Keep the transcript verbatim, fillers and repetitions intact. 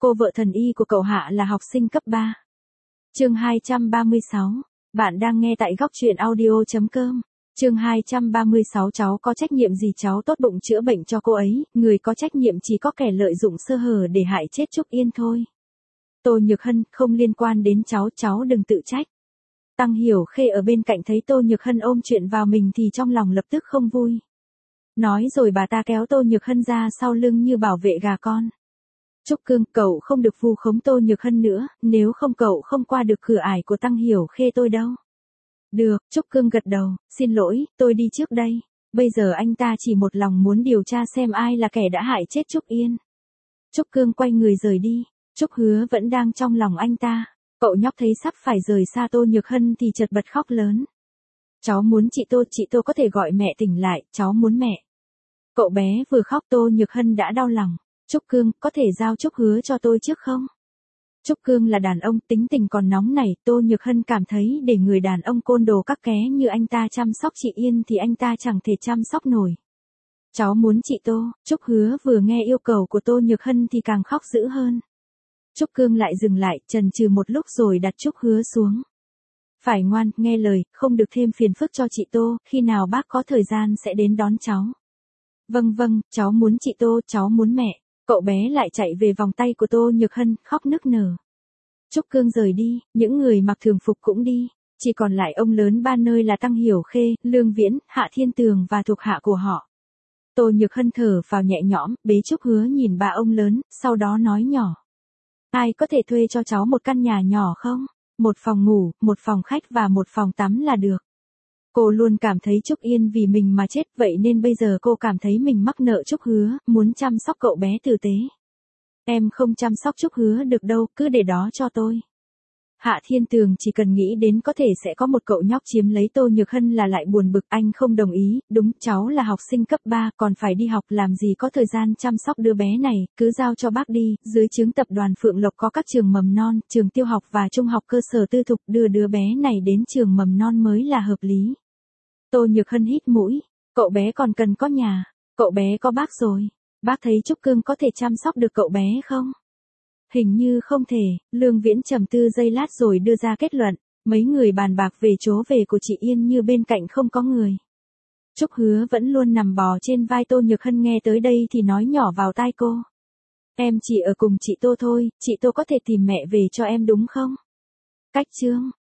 cô vợ thần y của cậu Hạ là học sinh cấp ba. Chương hai trăm ba mươi sáu. Bạn đang nghe tại góc truyện audio chấm com. Chương hai trăm ba mươi sáu. Cháu có trách nhiệm gì? Cháu tốt bụng chữa bệnh cho cô ấy, người có trách nhiệm chỉ có kẻ lợi dụng sơ hở để hại chết Trúc Yên thôi. Tô Nhược Hân, không liên quan đến cháu, cháu đừng tự trách. Tăng Hiểu Khê ở bên cạnh thấy Tô Nhược Hân ôm chuyện vào mình thì trong lòng lập tức không vui. Nói rồi bà ta kéo Tô Nhược Hân ra sau lưng như bảo vệ gà con. Trúc Cương, cậu không được vu khống Tô Nhược Hân nữa, nếu không cậu không qua được cửa ải của Tăng Hiểu Khê tôi đâu. Được, Trúc Cương gật đầu, xin lỗi, tôi đi trước đây. Bây giờ anh ta chỉ một lòng muốn điều tra xem ai là kẻ đã hại chết Trúc Yên. Trúc Cương quay người rời đi, Trúc Hứa vẫn đang trong lòng anh ta. Cậu nhóc thấy sắp phải rời xa Tô Nhược Hân thì chợt bật khóc lớn. Cháu muốn chị Tô, chị Tô có thể gọi mẹ tỉnh lại, cháu muốn mẹ. Cậu bé vừa khóc Tô Nhược Hân đã đau lòng. Trúc Cương, có thể giao Trúc Hứa cho tôi trước không? Trúc Cương là đàn ông, tính tình còn nóng nảy, Tô Nhược Hân cảm thấy để người đàn ông côn đồ các ké như anh ta chăm sóc chị Yên thì anh ta chẳng thể chăm sóc nổi. Cháu muốn chị Tô. Trúc Hứa vừa nghe yêu cầu của Tô Nhược Hân thì càng khóc dữ hơn. Trúc Cương lại dừng lại, chần chừ một lúc rồi đặt Trúc Hứa xuống. Phải ngoan, nghe lời, không được thêm phiền phức cho chị Tô, khi nào bác có thời gian sẽ đến đón cháu. Vâng vâng, cháu muốn chị Tô, cháu muốn mẹ. Cậu bé lại chạy về vòng tay của Tô Nhược Hân, khóc nức nở. Trúc Cương rời đi, những người mặc thường phục cũng đi, chỉ còn lại ông lớn ba nơi là Tăng Hiểu Khê, Lương Viễn, Hạ Thiên Tường và thuộc hạ của họ. Tô Nhược Hân thở phào nhẹ nhõm, bế Trúc Hứa nhìn ba ông lớn, sau đó nói nhỏ. Ai có thể thuê cho cháu một căn nhà nhỏ không? Một phòng ngủ, một phòng khách và một phòng tắm là được. Cô luôn cảm thấy Trúc Yên vì mình mà chết, vậy nên bây giờ cô cảm thấy mình mắc nợ Trúc Hứa, muốn chăm sóc cậu bé tử tế. Em không chăm sóc Trúc Hứa được đâu, cứ để đó cho tôi. Hạ Thiên Tường chỉ cần nghĩ đến có thể sẽ có một cậu nhóc chiếm lấy Tô Nhược Hân là lại buồn bực. Anh không đồng ý, đúng, cháu là học sinh cấp ba, còn phải đi học, làm gì có thời gian chăm sóc đứa bé này, cứ giao cho bác đi. Dưới trướng tập đoàn Phượng Lộc có các trường mầm non, trường tiêu học và trung học cơ sở tư thục, đưa đứa bé này đến trường mầm non mới là hợp lý. Tô Nhược Hân hít mũi, cậu bé còn cần có nhà, cậu bé có bác rồi, bác thấy Trúc Cương có thể chăm sóc được cậu bé không? Hình như không thể. Lương Viễn trầm tư giây lát rồi đưa ra kết luận, mấy người bàn bạc về chỗ về của chị Yên như bên cạnh không có người. Trúc Hứa vẫn luôn nằm bò trên vai Tô Nhược Hân, nghe tới đây thì nói nhỏ vào tai cô. Em chỉ ở cùng chị Tô thôi, chị Tô có thể tìm mẹ về cho em đúng không? Cách chương